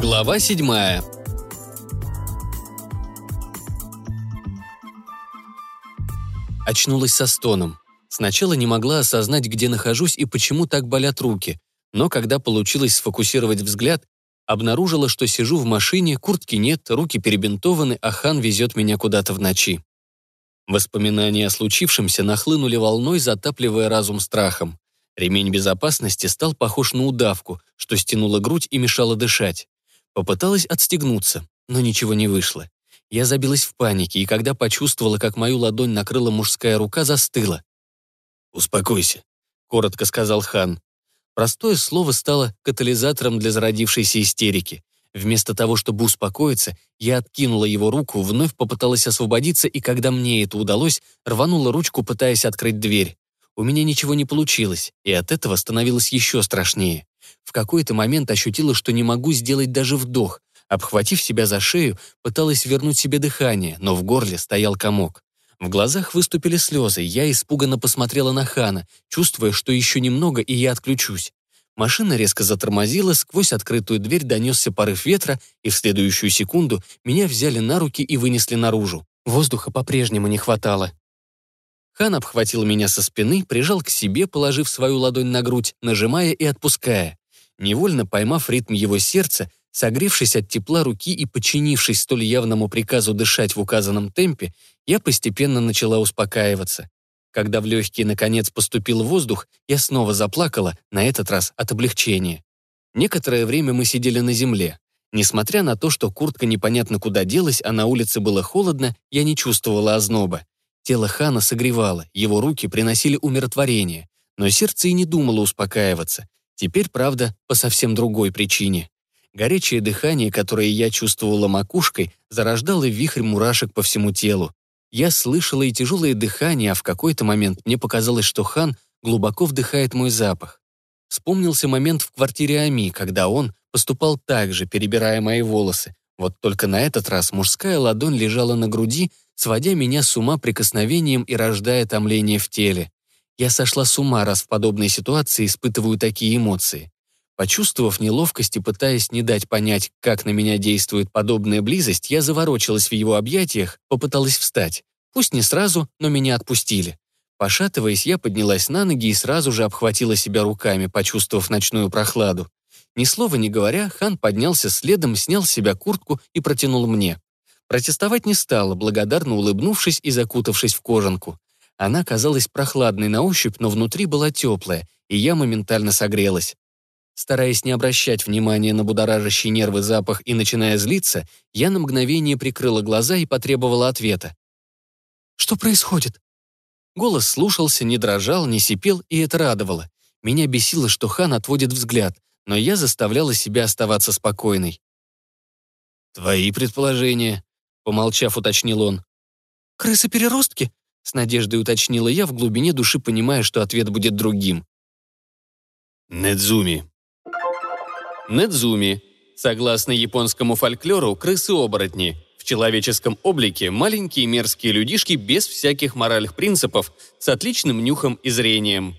Глава 7. Очнулась со стоном. Сначала не могла осознать, где нахожусь и почему так болят руки, но когда получилось сфокусировать взгляд, обнаружила, что сижу в машине, куртки нет, руки перебинтованы, а Хан везет меня куда-то в ночи. Воспоминания о случившемся нахлынули волной, затапливая разум страхом. Ремень безопасности стал похож на удавку, что стянула грудь и мешало дышать. Попыталась отстегнуться, но ничего не вышло. Я забилась в панике, и когда почувствовала, как мою ладонь накрыла мужская рука, застыла. «Успокойся», — коротко сказал Хан. Простое слово стало катализатором для зародившейся истерики. Вместо того, чтобы успокоиться, я откинула его руку, вновь попыталась освободиться, и когда мне это удалось, рванула ручку, пытаясь открыть дверь. У меня ничего не получилось, и от этого становилось еще страшнее. В какой-то момент ощутила, что не могу сделать даже вдох. Обхватив себя за шею, пыталась вернуть себе дыхание, но в горле стоял комок. В глазах выступили слезы, я испуганно посмотрела на Хана, чувствуя, что еще немного, и я отключусь. Машина резко затормозила, сквозь открытую дверь донесся порыв ветра, и в следующую секунду меня взяли на руки и вынесли наружу. Воздуха по-прежнему не хватало. Хан обхватил меня со спины, прижал к себе, положив свою ладонь на грудь, нажимая и отпуская. Невольно поймав ритм его сердца, согревшись от тепла руки и подчинившись столь явному приказу дышать в указанном темпе, я постепенно начала успокаиваться. Когда в легкие наконец поступил воздух, я снова заплакала, на этот раз от облегчения. Некоторое время мы сидели на земле. Несмотря на то, что куртка непонятно куда делась, а на улице было холодно, я не чувствовала озноба. Тело Хана согревало, его руки приносили умиротворение, но сердце и не думало успокаиваться. Теперь, правда, по совсем другой причине. Горячее дыхание, которое я чувствовала макушкой, зарождало вихрь мурашек по всему телу. Я слышала и тяжелое дыхание, а в какой-то момент мне показалось, что Хан глубоко вдыхает мой запах. Вспомнился момент в квартире Ами, когда он поступал так же, перебирая мои волосы. Вот только на этот раз мужская ладонь лежала на груди, сводя меня с ума прикосновением и рождая томление в теле. Я сошла с ума, раз в подобной ситуации испытываю такие эмоции. Почувствовав неловкость и пытаясь не дать понять, как на меня действует подобная близость, я заворочилась в его объятиях, попыталась встать. Пусть не сразу, но меня отпустили. Пошатываясь, я поднялась на ноги и сразу же обхватила себя руками, почувствовав ночную прохладу. Ни слова не говоря, Хан поднялся следом, снял с себя куртку и протянул мне. Протестовать не стала, благодарно улыбнувшись и закутавшись в кожанку. Она казалась прохладной на ощупь, но внутри была теплая, и я моментально согрелась. Стараясь не обращать внимания на будоражащий нервы запах и начиная злиться, я на мгновение прикрыла глаза и потребовала ответа. «Что происходит?» Голос слушался, не дрожал, не сипел, и это радовало. Меня бесило, что Хан отводит взгляд, но я заставляла себя оставаться спокойной. «Твои предположения», — помолчав, уточнил он. «Крысы-переростки?» — с надеждой уточнила я, в глубине души понимая, что ответ будет другим. «Недзуми». Недзуми. Согласно японскому фольклору, крысы-оборотни. В человеческом облике маленькие мерзкие людишки без всяких моральных принципов, с отличным нюхом и зрением.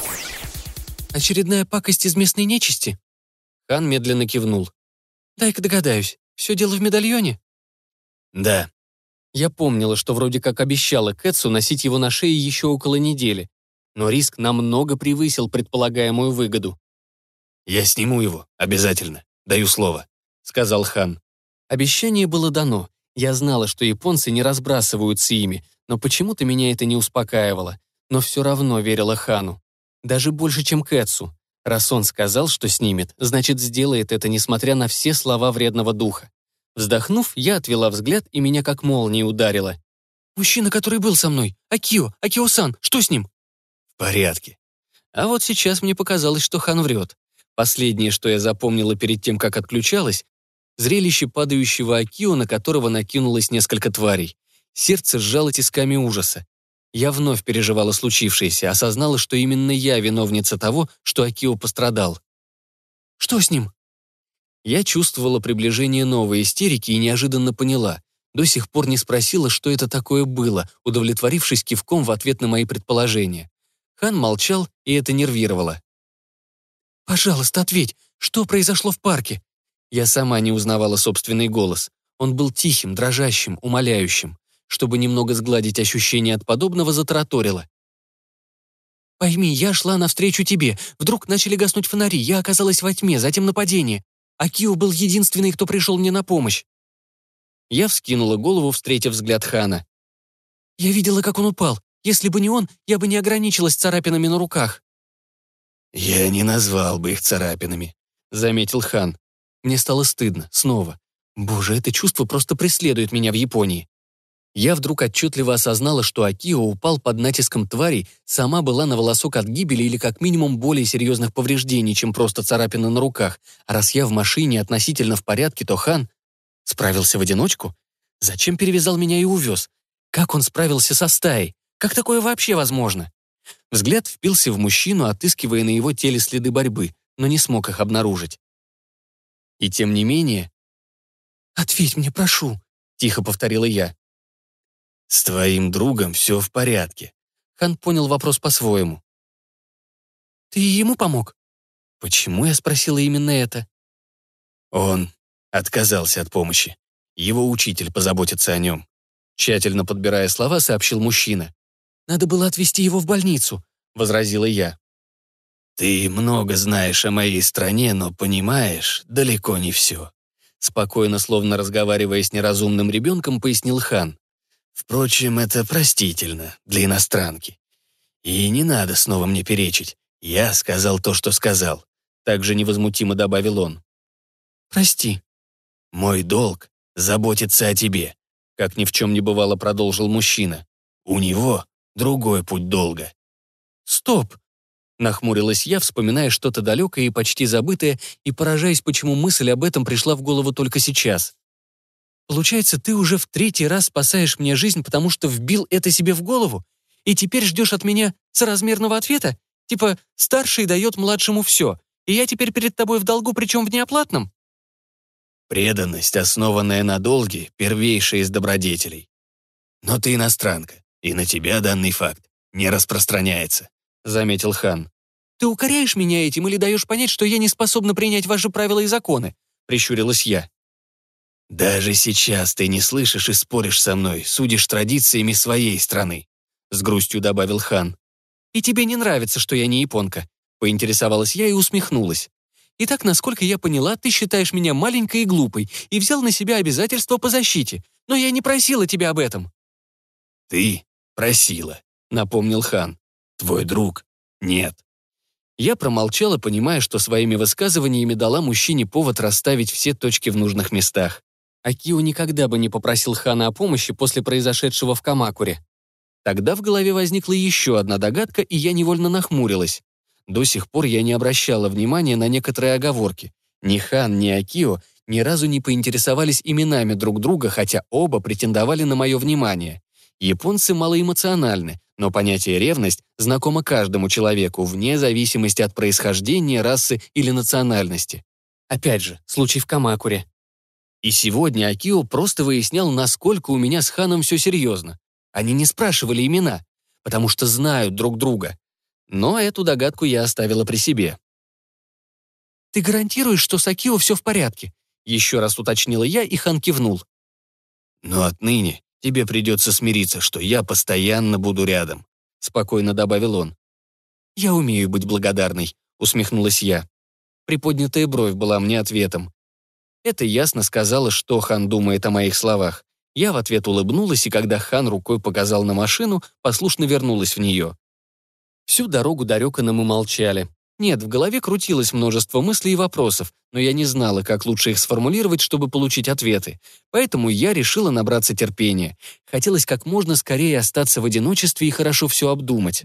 «Очередная пакость из местной нечисти?» Хан медленно кивнул. «Дай-ка догадаюсь, все дело в медальоне?» «Да». Я помнила, что вроде как обещала Кэтсу носить его на шее еще около недели, но риск намного превысил предполагаемую выгоду. «Я сниму его, обязательно, даю слово», — сказал Хан. Обещание было дано. Я знала, что японцы не разбрасываются ими, но почему-то меня это не успокаивало. Но все равно верила Хану. Даже больше, чем Кэтсу. Раз он сказал, что снимет, значит, сделает это, несмотря на все слова вредного духа. Вздохнув, я отвела взгляд, и меня как молнией ударило. «Мужчина, который был со мной, Акио-сан, что с ним?» «В порядке». А вот сейчас мне показалось, что Хан врет. Последнее, что я запомнила перед тем, как отключалась, зрелище падающего Акио, на которого накинулось несколько тварей. Сердце сжало тисками ужаса. Я вновь переживала случившееся, осознала, что именно я виновница того, что Акио пострадал. «Что с ним?» Я чувствовала приближение новой истерики и неожиданно поняла. До сих пор не спросила, что это такое было, удовлетворившись кивком в ответ на мои предположения. Хан молчал, и это нервировало. «Пожалуйста, ответь, что произошло в парке?» Я сама не узнавала собственный голос. Он был тихим, дрожащим, умоляющим. Чтобы немного сгладить ощущение от подобного, затараторила. «Пойми, я шла навстречу тебе. Вдруг начали гаснуть фонари, я оказалась во тьме, затем нападение. Акио был единственный, кто пришел мне на помощь». Я вскинула голову, встретив взгляд Хана. «Я видела, как он упал. Если бы не он, я бы не ограничилась царапинами на руках». «Я не назвал бы их царапинами», — заметил Хан. Мне стало стыдно, снова. Боже, это чувство просто преследует меня в Японии. Я вдруг отчетливо осознала, что Акио упал под натиском тварей, сама была на волосок от гибели или как минимум более серьезных повреждений, чем просто царапины на руках. А раз я в машине относительно в порядке, то Хан справился в одиночку? Зачем перевязал меня и увез? Как он справился со стаей? Как такое вообще возможно? Взгляд впился в мужчину, отыскивая на его теле следы борьбы, но не смог их обнаружить. И тем не менее... «Ответь мне, прошу», — тихо повторила я. «С твоим другом все в порядке». Хан понял вопрос по-своему. «Ты ему помог?» Почему я спросила именно это? Он отказался от помощи. Его учитель позаботится о нем. Тщательно подбирая слова, сообщил мужчина. «Надо было отвезти его в больницу», — возразила я. «Ты много знаешь о моей стране, но понимаешь далеко не все», — спокойно, словно разговаривая с неразумным ребенком, пояснил Хан. «Впрочем, это простительно для иностранки. И не надо снова мне перечить. Я сказал то, что сказал», — также невозмутимо добавил он. «Прости». «Мой долг — заботиться о тебе», — как ни в чем не бывало, продолжил мужчина. «У него другой путь долга». «Стоп!» — нахмурилась я, вспоминая что-то далекое и почти забытое, и поражаясь, почему мысль об этом пришла в голову только сейчас. «Получается, ты уже в 3-й раз спасаешь мне жизнь, потому что вбил это себе в голову? И теперь ждешь от меня соразмерного ответа? Типа, старший дает младшему все, и я теперь перед тобой в долгу, причем в неоплатном?» «Преданность, основанная на долге, первейшая из добродетелей. Но ты иностранка, и на тебя данный факт не распространяется», — заметил Хан. «Ты укоряешь меня этим или даешь понять, что я не способна принять ваши правила и законы?» — прищурилась я. «Даже сейчас ты не слышишь и споришь со мной, судишь традициями своей страны», — с грустью добавил Хан. «И тебе не нравится, что я не японка?» — поинтересовалась я и усмехнулась. «Итак, насколько я поняла, ты считаешь меня маленькой и глупой и взял на себя обязательства по защите, но я не просила тебя об этом». «Ты просила», — напомнил Хан. «Твой друг — нет». Я промолчала, понимая, что своими высказываниями дала мужчине повод расставить все точки в нужных местах. Акио никогда бы не попросил Хана о помощи после произошедшего в Камакуре. Тогда в голове возникла еще одна догадка, и я невольно нахмурилась. До сих пор я не обращала внимания на некоторые оговорки. Ни Хан, ни Акио ни разу не поинтересовались именами друг друга, хотя оба претендовали на мое внимание. Японцы малоэмоциональны, но понятие «ревность» знакомо каждому человеку, вне зависимости от происхождения, расы или национальности. Опять же, случай в Камакуре. И сегодня Акио просто выяснял, насколько у меня с Ханом все серьезно. Они не спрашивали имена, потому что знают друг друга. Но эту догадку я оставила при себе. «Ты гарантируешь, что с Акио все в порядке?» Еще раз уточнила я, и Хан кивнул. «Но отныне тебе придется смириться, что я постоянно буду рядом», — спокойно добавил он. «Я умею быть благодарной», — усмехнулась я. Приподнятая бровь была мне ответом. Это ясно сказала, что Хан думает о моих словах. Я в ответ улыбнулась, и когда Хан рукой показал на машину, послушно вернулась в нее. Всю дорогу до Рёкана мы молчали. Нет, в голове крутилось множество мыслей и вопросов, но я не знала, как лучше их сформулировать, чтобы получить ответы. Поэтому я решила набраться терпения. Хотелось как можно скорее остаться в одиночестве и хорошо все обдумать.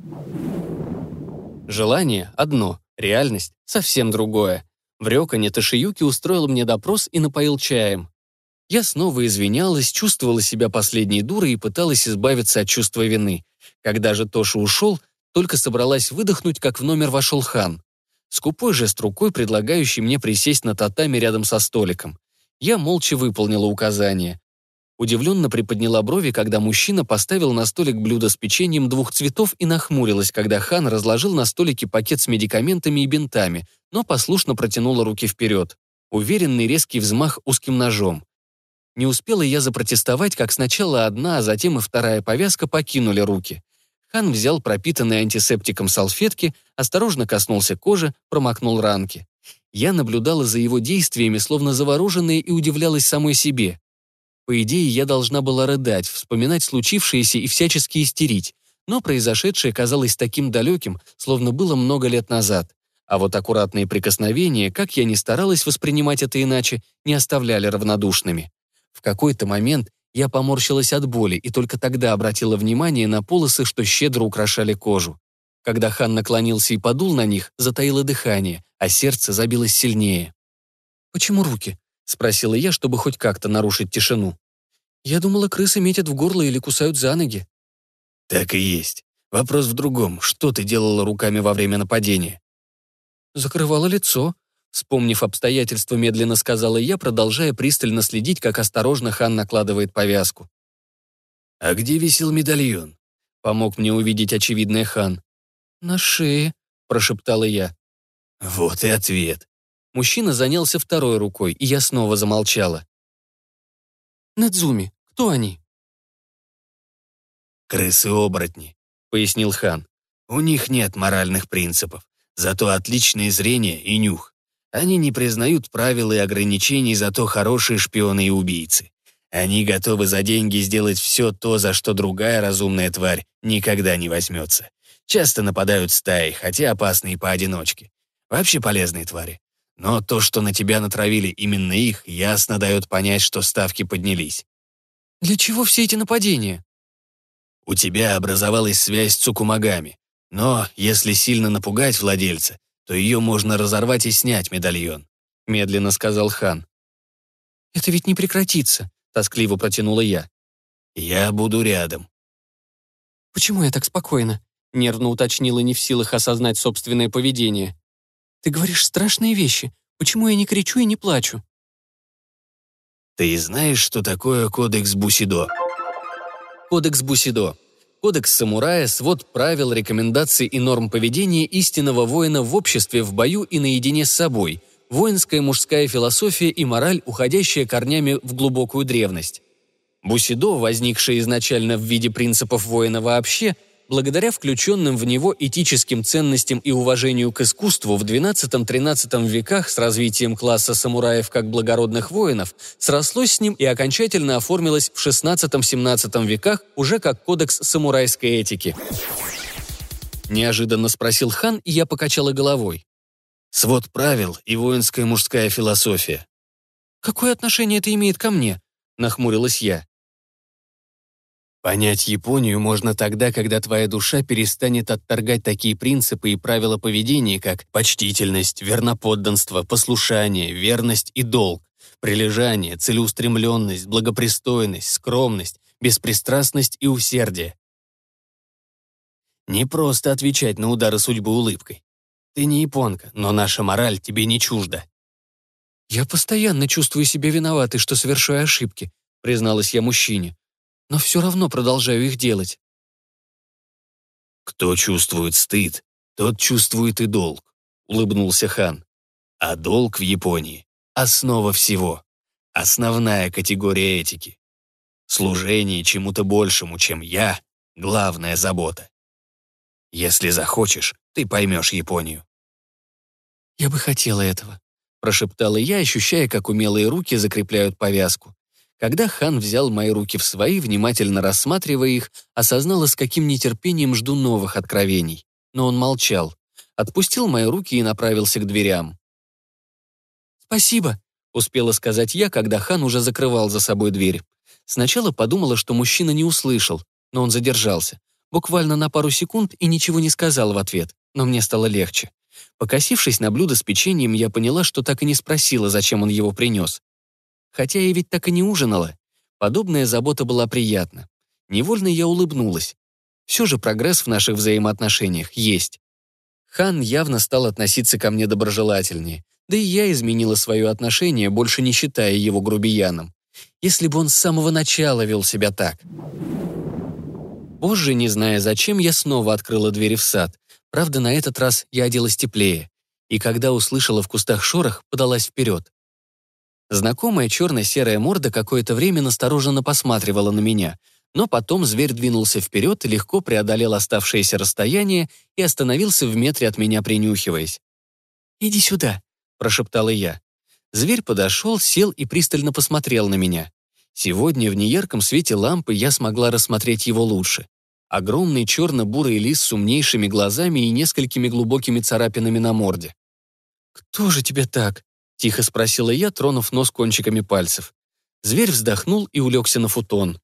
Желание — одно, реальность — совсем другое. В Рёкане Тошиюки устроил мне допрос и напоил чаем. Я снова извинялась, чувствовала себя последней дурой и пыталась избавиться от чувства вины. Когда же Тоша ушел, только собралась выдохнуть, как в номер вошел Хан. Скупой жест рукой, предлагающий мне присесть на татами рядом со столиком. Я молча выполнила указание. Удивленно приподняла брови, когда мужчина поставил на столик блюдо с печеньем 2 цветов и нахмурилась, когда Хан разложил на столике пакет с медикаментами и бинтами, но послушно протянула руки вперед. уверенный резкий взмах узким ножом. Не успела я запротестовать, как сначала одна, а затем и вторая повязка покинули руки. Хан взял пропитанные антисептиком салфетки, осторожно коснулся кожи, промокнул ранки. Я наблюдала за его действиями, словно завороженная, и удивлялась самой себе. По идее, я должна была рыдать, вспоминать случившееся и всячески истерить, но произошедшее казалось таким далеким, словно было много лет назад. А вот аккуратные прикосновения, как я ни старалась воспринимать это иначе, не оставляли равнодушными. В какой-то момент я поморщилась от боли и только тогда обратила внимание на полосы, что щедро украшали кожу. Когда Хан наклонился и подул на них, затаило дыхание, а сердце забилось сильнее. «Почему руки?» — спросила я, чтобы хоть как-то нарушить тишину. «Я думала, крысы метят в горло или кусают за ноги». Так и есть. Вопрос в другом. Что ты делала руками во время нападения? «Закрывала лицо», — вспомнив обстоятельства, медленно сказала я, продолжая пристально следить, как осторожно Хан накладывает повязку. А где висел медальон? Помог мне увидеть очевидное Хан. «На шее», — прошептала я. Вот и ответ. Мужчина занялся второй рукой, и я снова замолчала. «Надзуми, кто они?» «Крысы-оборотни», — пояснил Хан. «У них нет моральных принципов, зато отличное зрение и нюх. Они не признают правил и ограничений, зато хорошие шпионы и убийцы. Они готовы за деньги сделать все то, за что другая разумная тварь никогда не возьмется. Часто нападают стаи, хотя опасные поодиночке. Вообще полезные твари. Но то, что на тебя натравили именно их, ясно дает понять, что ставки поднялись. «Для чего все эти нападения?» У тебя образовалась связь с цукумагами. Но если сильно напугать владельца, то ее можно разорвать и снять медальон», — медленно сказал Хан. «Это ведь не прекратится», — тоскливо протянула я. «Я буду рядом». «Почему я так спокойна?» — нервно уточнила, не в силах осознать собственное поведение. «Ты говоришь страшные вещи. Почему я не кричу и не плачу?» «Ты знаешь, что такое кодекс Бусидо?» Кодекс Бусидо. Кодекс самурая, свод правил, рекомендаций и норм поведения истинного воина в обществе, в бою и наедине с собой. Воинская мужская философия и мораль, уходящая корнями в глубокую древность. Бусидо, возникшее изначально в виде принципов воина вообще, благодаря включенным в него этическим ценностям и уважению к искусству в XII-XIII веках с развитием класса самураев как благородных воинов, срослось с ним и окончательно оформилось в XVI-XVII веках уже как кодекс самурайской этики. Неожиданно спросил Хан, и я покачала головой. «Свод правил и воинская мужская философия». «Какое отношение это имеет ко мне?» – нахмурилась я. Понять Японию можно тогда, когда твоя душа перестанет отторгать такие принципы и правила поведения, как почтительность, верноподданство, послушание, верность и долг, прилежание, целеустремленность, благопристойность, скромность, беспристрастность и усердие. Не просто отвечать на удары судьбы улыбкой. Ты не японка, но наша мораль тебе не чужда. «Я постоянно чувствую себя виноватой, что совершаю ошибки», — призналась я мужчине. «Но все равно продолжаю их делать». «Кто чувствует стыд, тот чувствует и долг», — улыбнулся Хан. «А долг в Японии — основа всего, основная категория этики. Служение чему-то большему, чем я — главная забота. Если захочешь, ты поймешь Японию». «Я бы хотела этого», — прошептала я, ощущая, как умелые руки закрепляют повязку. Когда Хан взял мои руки в свои, внимательно рассматривая их, осознала, с каким нетерпением жду новых откровений. Но он молчал, отпустил мои руки и направился к дверям. «Спасибо», — успела сказать я, когда Хан уже закрывал за собой дверь. Сначала подумала, что мужчина не услышал, но он задержался. Буквально на пару секунд и ничего не сказал в ответ, но мне стало легче. Покосившись на блюдо с печеньем, я поняла, что так и не спросила, зачем он его принес. Хотя я ведь так и не ужинала. Подобная забота была приятна. Невольно я улыбнулась. Все же прогресс в наших взаимоотношениях есть. Хан явно стал относиться ко мне доброжелательнее, да и я изменила свое отношение, больше не считая его грубияном. Если бы он с самого начала вел себя так. Позже, не зная зачем, я снова открыла двери в сад. Правда, на этот раз я оделась теплее. И когда услышала в кустах шорох, подалась вперед. Знакомая черно-серая морда какое-то время настороженно посматривала на меня, но потом зверь двинулся вперед, легко преодолел оставшееся расстояние и остановился в метре от меня, принюхиваясь. «Иди сюда», — прошептала я. Зверь подошел, сел и пристально посмотрел на меня. Сегодня в неярком свете лампы я смогла рассмотреть его лучше. Огромный черно-бурый лис с умнейшими глазами и несколькими глубокими царапинами на морде. «Кто же тебе так?» — тихо спросила я, тронув нос кончиками пальцев. Зверь вздохнул и улегся на футон.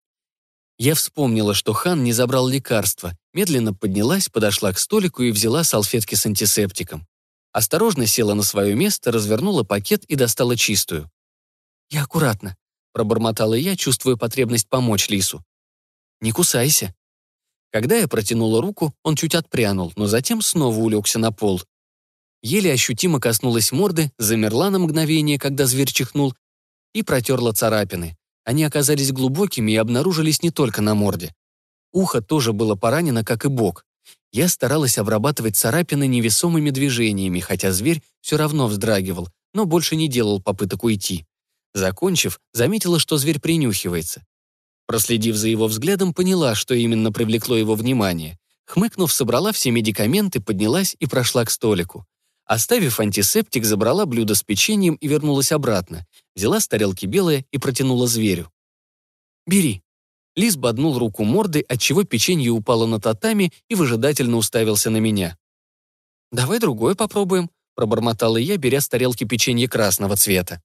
Я вспомнила, что Хан не забрал лекарства, медленно поднялась, подошла к столику и взяла салфетки с антисептиком. Осторожно села на свое место, развернула пакет и достала чистую. «Я аккуратно», — пробормотала я, чувствуя потребность помочь лису. «Не кусайся». Когда я протянула руку, он чуть отпрянул, но затем снова улегся на пол. Еле ощутимо коснулась морды, замерла на мгновение, когда зверь чихнул, и протерла царапины. Они оказались глубокими и обнаружились не только на морде. Ухо тоже было поранено, как и бок. Я старалась обрабатывать царапины невесомыми движениями, хотя зверь все равно вздрагивал, но больше не делал попыток уйти. Закончив, заметила, что зверь принюхивается. Проследив за его взглядом, поняла, что именно привлекло его внимание. Хмыкнув, собрала все медикаменты, поднялась и прошла к столику. Оставив антисептик, забрала блюдо с печеньем и вернулась обратно. Взяла с тарелки белое и протянула зверю. «Бери». Лис боднул руку мордой, отчего печенье упало на татами и выжидательно уставился на меня. «Давай другое попробуем», — пробормотала я, беря с тарелки печенье красного цвета.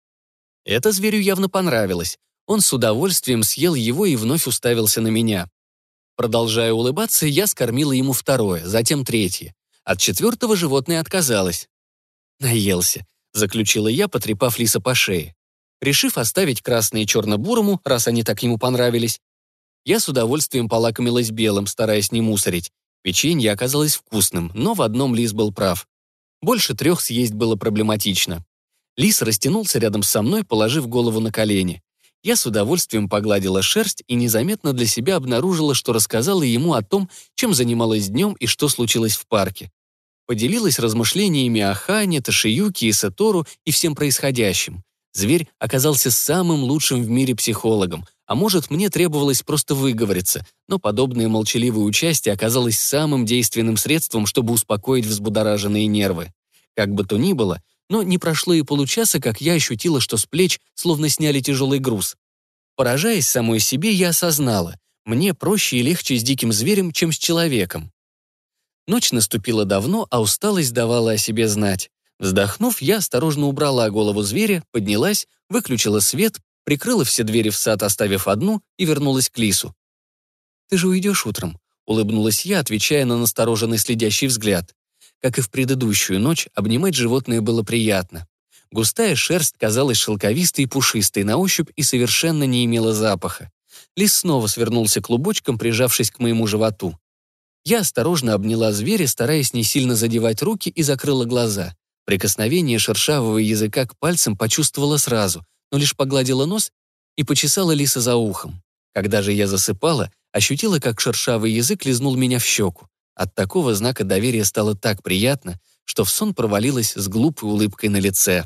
Это зверю явно понравилось. Он с удовольствием съел его и вновь уставился на меня. Продолжая улыбаться, я скормила ему второе, затем третье. От четвертого животное отказалось. «Наелся», — заключила я, потрепав лиса по шее. Решив оставить красные черно-бурому, раз они так ему понравились, я с удовольствием полакомилась белым, стараясь не мусорить. Печенье оказалось вкусным, но в одном лис был прав. Больше 3 съесть было проблематично. Лис растянулся рядом со мной, положив голову на колени. Я с удовольствием погладила шерсть и незаметно для себя обнаружила, что рассказала ему о том, чем занималась днем и что случилось в парке. Поделилась размышлениями о Хане, Ташиюке и Сатору и всем происходящем. Зверь оказался самым лучшим в мире психологом, а может, мне требовалось просто выговориться, но подобное молчаливое участие оказалось самым действенным средством, чтобы успокоить взбудораженные нервы. Как бы то ни было, но не прошло и получаса, как я ощутила, что с плеч словно сняли тяжелый груз. Поражаясь самой себе, я осознала, мне проще и легче с диким зверем, чем с человеком. Ночь наступила давно, а усталость давала о себе знать. Вздохнув, я осторожно убрала голову зверя, поднялась, выключила свет, прикрыла все двери в сад, оставив одну, и вернулась к лису. «Ты же уйдешь утром», — улыбнулась я, отвечая на настороженный следящий взгляд. Как и в предыдущую ночь, обнимать животное было приятно. Густая шерсть казалась шелковистой и пушистой на ощупь и совершенно не имела запаха. Лис снова свернулся клубочком, прижавшись к моему животу. Я осторожно обняла зверя, стараясь не сильно задевать руки, и закрыла глаза. Прикосновение шершавого языка к пальцам почувствовала сразу, но лишь погладила нос и почесала лиса за ухом. Когда же я засыпала, ощутила, как шершавый язык лизнул меня в щеку. От такого знака доверия стало так приятно, что в сон провалилась с глупой улыбкой на лице.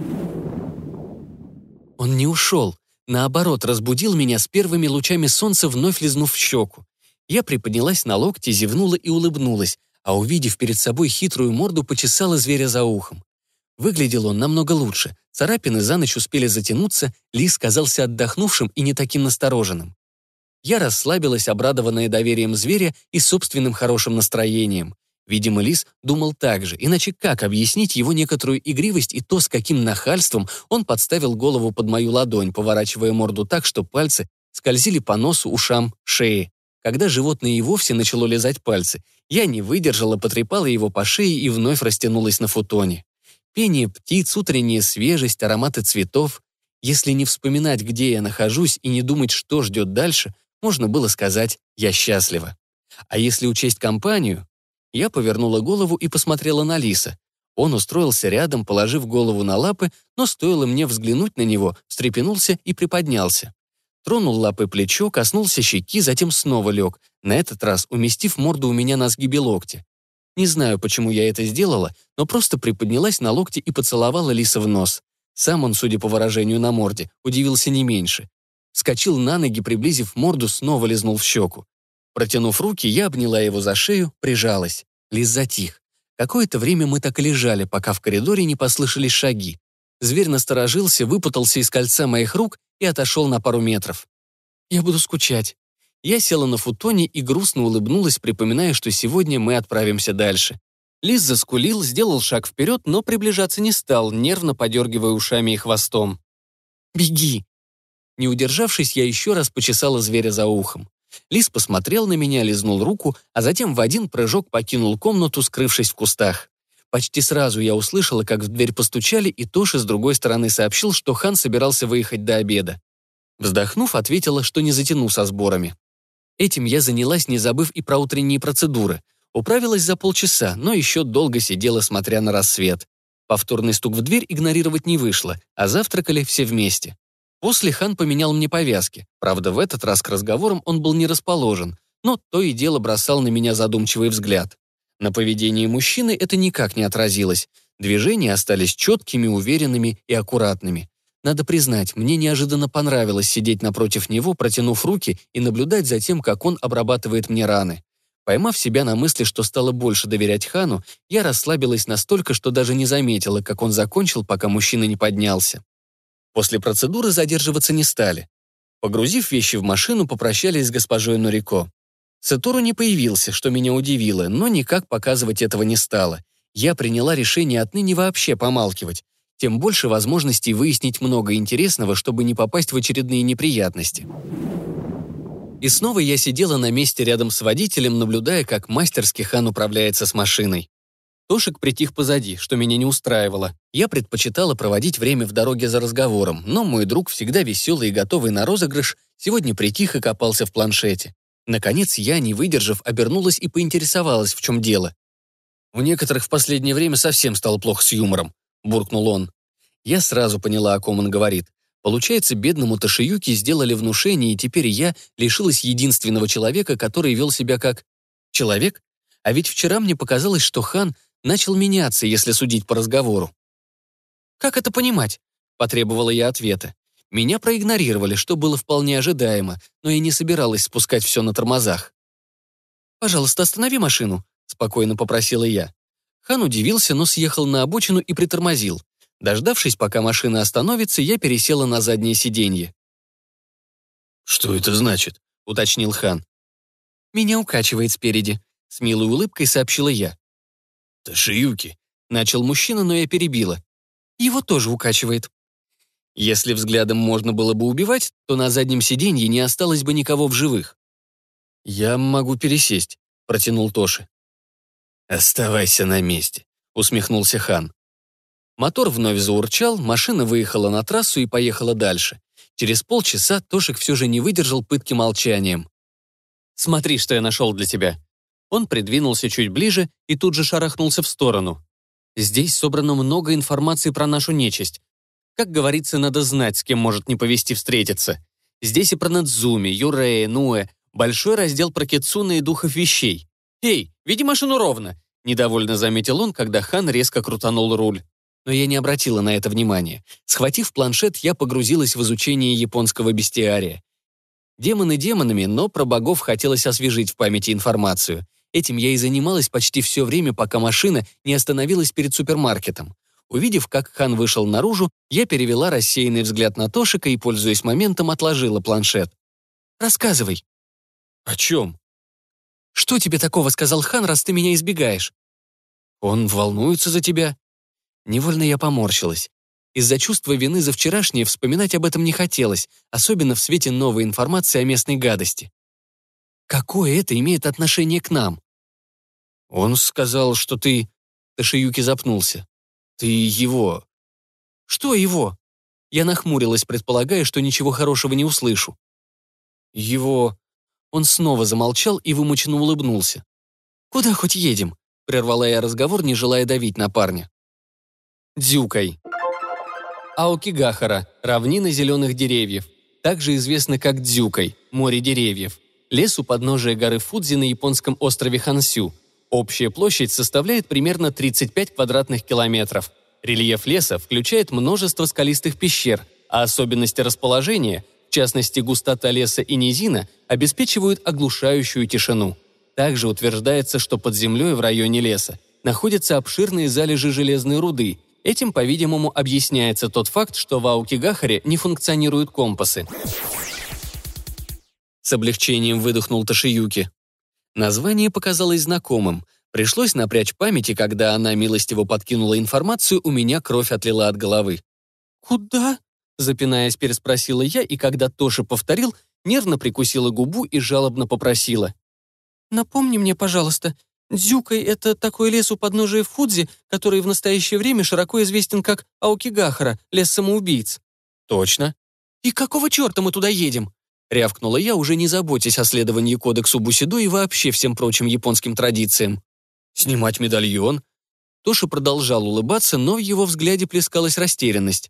Он не ушел, наоборот, разбудил меня с первыми лучами солнца, вновь лизнув в щеку. Я приподнялась на локти, зевнула и улыбнулась, а увидев перед собой хитрую морду, почесала зверя за ухом. Выглядел он намного лучше, царапины за ночь успели затянуться, лис казался отдохнувшим и не таким настороженным. Я расслабилась, обрадованная доверием зверя и собственным хорошим настроением. Видимо, лис думал так же, иначе как объяснить его некоторую игривость и то, с каким нахальством он подставил голову под мою ладонь, поворачивая морду так, что пальцы скользили по носу, ушам, шее. Когда животное и вовсе начало лизать пальцы, я не выдержала, потрепала его по шее и вновь растянулась на футоне. Пение птиц, утренняя свежесть, ароматы цветов. Если не вспоминать, где я нахожусь, и не думать, что ждет дальше, можно было сказать «я счастлива». А если учесть компанию? Я повернула голову и посмотрела на лиса. Он устроился рядом, положив голову на лапы, но стоило мне взглянуть на него, встрепенулся и приподнялся. Тронул лапой плечо, коснулся щеки, затем снова лег, на этот раз уместив морду у меня на сгибе локтя. Не знаю, почему я это сделала, но просто приподнялась на локте и поцеловала лиса в нос. Сам он, судя по выражению на морде, удивился не меньше. Вскочил на ноги, приблизив морду, снова лизнул в щеку. Протянув руки, я обняла его за шею, прижалась. Лис затих. Какое-то время мы так и лежали, пока в коридоре не послышались шаги. Зверь насторожился, выпутался из кольца моих рук и отошел на пару метров. «Я буду скучать». Я села на футоне и грустно улыбнулась, припоминая, что сегодня мы отправимся дальше. Лис заскулил, сделал шаг вперед, но приближаться не стал, нервно подергивая ушами и хвостом. «Беги!» Не удержавшись, я еще раз почесала зверя за ухом. Лис посмотрел на меня, лизнул руку, а затем в один прыжок покинул комнату, скрывшись в кустах. Почти сразу я услышала, как в дверь постучали, и Тоша с другой стороны сообщил, что Хан собирался выехать до обеда. Вздохнув, ответила, что не затяну со сборами. Этим я занялась, не забыв и про утренние процедуры. Управилась за полчаса, но еще долго сидела, смотря на рассвет. Повторный стук в дверь игнорировать не вышло, а завтракали все вместе. После Хан поменял мне повязки. Правда, в этот раз к разговорам он был не расположен, но то и дело бросал на меня задумчивый взгляд. На поведении мужчины это никак не отразилось. Движения остались четкими, уверенными и аккуратными. Надо признать, мне неожиданно понравилось сидеть напротив него, протянув руки и наблюдать за тем, как он обрабатывает мне раны. Поймав себя на мысли, что стало больше доверять Хану, я расслабилась настолько, что даже не заметила, как он закончил, пока мужчина не поднялся. После процедуры задерживаться не стали. Погрузив вещи в машину, попрощались с госпожой Норико. Сатору не появился, что меня удивило, но никак показывать этого не стало. Я приняла решение отныне вообще помалкивать. Тем больше возможностей выяснить много интересного, чтобы не попасть в очередные неприятности. И снова я сидела на месте рядом с водителем, наблюдая, как мастерски Хан управляется с машиной. Тошик притих позади, что меня не устраивало. Я предпочитала проводить время в дороге за разговором, но мой друг, всегда веселый и готовый на розыгрыш, сегодня притих и копался в планшете. Наконец я, не выдержав, обернулась и поинтересовалась, в чем дело. «У некоторых в последнее время совсем стало плохо с юмором», — буркнул он. Я сразу поняла, о ком он говорит. Получается, бедному Тошиюки сделали внушение, и теперь я лишилась единственного человека, который вел себя как... человек? А ведь вчера мне показалось, что Хан начал меняться, если судить по разговору. «Как это понимать?» — потребовала я ответа. Меня проигнорировали, что было вполне ожидаемо, но я не собиралась спускать все на тормозах. «Пожалуйста, останови машину», — спокойно попросила я. Хан удивился, но съехал на обочину и притормозил. Дождавшись, пока машина остановится, я пересела на заднее сиденье. «Что это значит?» — уточнил Хан. «Меня укачивает спереди», — с милой улыбкой сообщила я. «Тошиюки», — начал мужчина, но я перебила. «Его тоже укачивает». Если взглядом можно было бы убивать, то на заднем сиденье не осталось бы никого в живых. «Я могу пересесть», — протянул Тоши. «Оставайся на месте», — усмехнулся Хан. Мотор вновь заурчал, машина выехала на трассу и поехала дальше. Через полчаса Тошик все же не выдержал пытки молчанием. «Смотри, что я нашел для тебя». Он придвинулся чуть ближе и тут же шарахнулся в сторону. Здесь собрано много информации про нашу нечисть. Как говорится, надо знать, с кем может не повезти встретиться. Здесь и про Надзуми, Юрея, Нуэ, большой раздел про кицуне и духов вещей. «Эй, веди машину ровно!» — недовольно заметил он, когда Хан резко крутанул руль. Но я не обратила на это внимания. Схватив планшет, я погрузилась в изучение японского бестиария. Демоны демонами, но про богов хотелось освежить в памяти информацию. Этим я и занималась почти все время, пока машина не остановилась перед супермаркетом. Увидев, как Хан вышел наружу, я перевела рассеянный взгляд на Тошика и, пользуясь моментом, отложила планшет. «Рассказывай». «О чем?» «Что тебе такого сказал Хан, раз ты меня избегаешь?» «Он волнуется за тебя». Невольно я поморщилась. Из-за чувства вины за вчерашнее вспоминать об этом не хотелось, особенно в свете новой информации о местной гадости. Какое это имеет отношение к нам? Он сказал, что ты... Тошиюки запнулся. Ты его... Что его? Я нахмурилась, предполагая, что ничего хорошего не услышу. Его... Он снова замолчал и вымученно улыбнулся. «Куда хоть едем?» — прервала я разговор, не желая давить на парня. Дзюкай. Аокигахара, равнина зеленых деревьев. Также известно как Дзюкай, море деревьев. Лес у подножия горы Фудзи на японском острове Хансю. Общая площадь составляет примерно 35 квадратных километров. Рельеф леса включает множество скалистых пещер, а особенности расположения, в частности густота леса и низина, обеспечивают оглушающую тишину. Также утверждается, что под землей в районе леса находятся обширные залежи железной руды. Этим, по-видимому, объясняется тот факт, что в Аокигахаре не функционируют компасы. С облегчением выдохнул Тошиюки. Название показалось знакомым. Пришлось напрячь память, и когда она милостиво подкинула информацию, у меня кровь отлила от головы. «Куда?» – запинаясь, переспросила я, и когда Тоши повторил, нервно прикусила губу и жалобно попросила. «Напомни мне, пожалуйста, Дзюкай – это такой лес у подножия Фудзи, который в настоящее время широко известен как Аокигахара, лес самоубийц». «Точно». «И какого черта мы туда едем?» – рявкнула я, уже не заботясь о следовании кодексу Бусидо и вообще всем прочим японским традициям. «Снимать медальон?» Тоши продолжал улыбаться, но в его взгляде плескалась растерянность.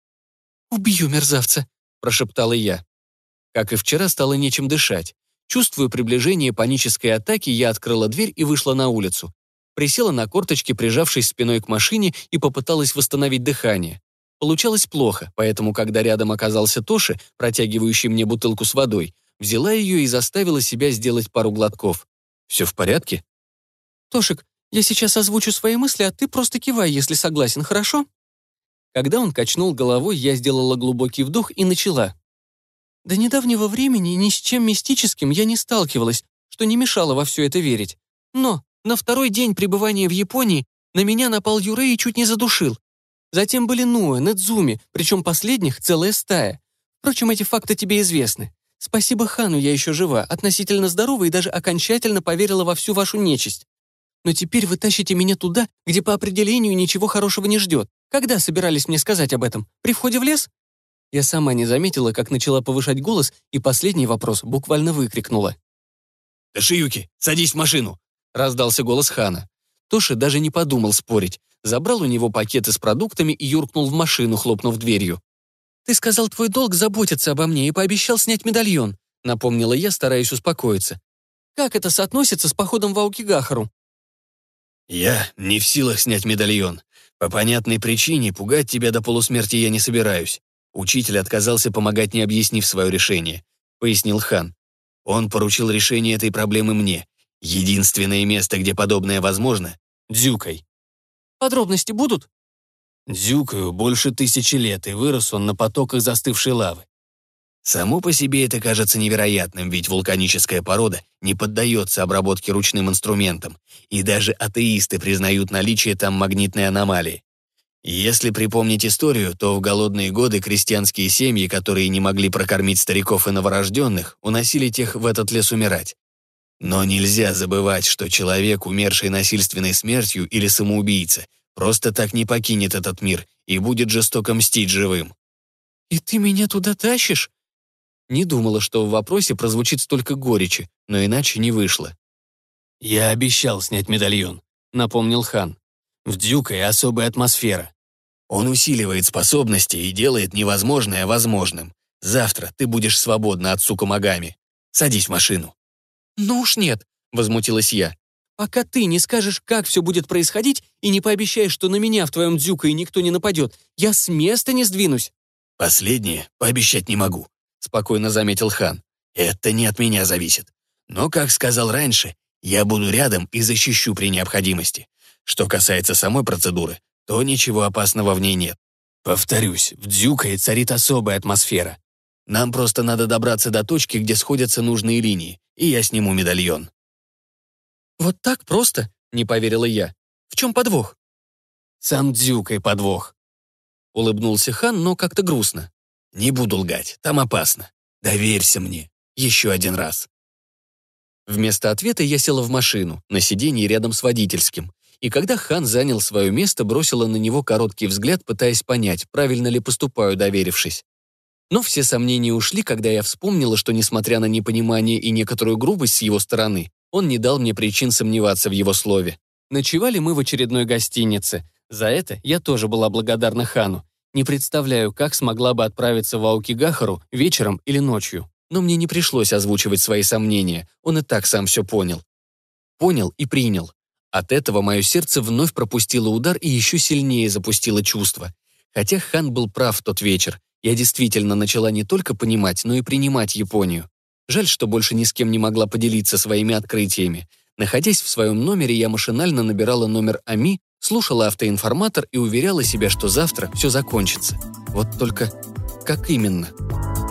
«Убью мерзавца», – прошептала я. Как и вчера, стало нечем дышать. Чувствуя приближение панической атаки, я открыла дверь и вышла на улицу. Присела на корточки, прижавшись спиной к машине, и попыталась восстановить дыхание. Получалось плохо, поэтому, когда рядом оказался Тоши, протягивающий мне бутылку с водой, взяла ее и заставила себя сделать пару глотков. «Все в порядке?» «Тошик, я сейчас озвучу свои мысли, а ты просто кивай, если согласен, хорошо?» Когда он качнул головой, я сделала глубокий вдох и начала. До недавнего времени ни с чем мистическим я не сталкивалась, что не мешало во все это верить. Но на второй день пребывания в Японии на меня напал Юрей и чуть не задушил. Затем были Ноэ, Недзуми, причем последних целая стая. Впрочем, эти факты тебе известны. Спасибо Хану, я еще жива, относительно здорова и даже окончательно поверила во всю вашу нечисть. Но теперь вы тащите меня туда, где по определению ничего хорошего не ждет. Когда собирались мне сказать об этом? При входе в лес? Я сама не заметила, как начала повышать голос, и последний вопрос буквально выкрикнула. «Тошиюки, садись в машину!» — раздался голос Хана. Тоши даже не подумал спорить. Забрал у него пакеты с продуктами и юркнул в машину, хлопнув дверью. «Ты сказал, твой долг заботиться обо мне и пообещал снять медальон», — напомнила я, стараясь успокоиться. «Как это соотносится с походом в Аокигахару?» «Я не в силах снять медальон. По понятной причине пугать тебя до полусмерти я не собираюсь. Учитель отказался помогать, не объяснив свое решение», — пояснил Хан. «Он поручил решение этой проблемы мне. Единственное место, где подобное возможно — Дзюкай». «Подробности будут?» Дзюкаю больше 1000 лет, и вырос он на потоках застывшей лавы. Само по себе это кажется невероятным, ведь вулканическая порода не поддается обработке ручным инструментом, и даже атеисты признают наличие там магнитной аномалии. Если припомнить историю, то в голодные годы крестьянские семьи, которые не могли прокормить стариков и новорожденных, уносили тех в этот лес умирать. Но нельзя забывать, что человек, умерший насильственной смертью или самоубийца, просто так не покинет этот мир и будет жестоко мстить живым. «И ты меня туда тащишь?» Не думала, что в вопросе прозвучит столько горечи, но иначе не вышло. «Я обещал снять медальон», — напомнил Хан. «В Дзюкае особая атмосфера. Он усиливает способности и делает невозможное возможным. Завтра ты будешь свободна от Сукамагами. Садись в машину». «Ну уж нет», — возмутилась я. «Пока ты не скажешь, как все будет происходить, и не пообещаешь, что на меня в твоем Дзюкае никто не нападет, я с места не сдвинусь». «Последнее пообещать не могу», — спокойно заметил Хан. «Это не от меня зависит. Но, как сказал раньше, я буду рядом и защищу при необходимости. Что касается самой процедуры, то ничего опасного в ней нет. Повторюсь, в Дзюкае царит особая атмосфера. Нам просто надо добраться до точки, где сходятся нужные линии, и я сниму медальон». «Вот так просто?» — не поверила я. «В чем подвох?» «Сам Дзюкай подвох», — улыбнулся Хан, но как-то грустно. «Не буду лгать, там опасно. Доверься мне. Еще один раз». Вместо ответа я села в машину, на сиденье рядом с водительским, и когда Хан занял свое место, бросила на него короткий взгляд, пытаясь понять, правильно ли поступаю, доверившись. Но все сомнения ушли, когда я вспомнила, что, несмотря на непонимание и некоторую грубость с его стороны, он не дал мне причин сомневаться в его слове. Ночевали мы в очередной гостинице. За это я тоже была благодарна Хану. Не представляю, как смогла бы отправиться в Аокигахару вечером или ночью. Но мне не пришлось озвучивать свои сомнения, он и так сам все понял. Понял и принял. От этого мое сердце вновь пропустило удар и еще сильнее запустило чувство. Хотя Хан был прав в тот вечер. Я действительно начала не только понимать, но и принимать Японию. Жаль, что больше ни с кем не могла поделиться своими открытиями. Находясь в своем номере, я машинально набирала номер Ами, слушала автоинформатор и уверяла себя, что завтра все закончится. Вот только как именно?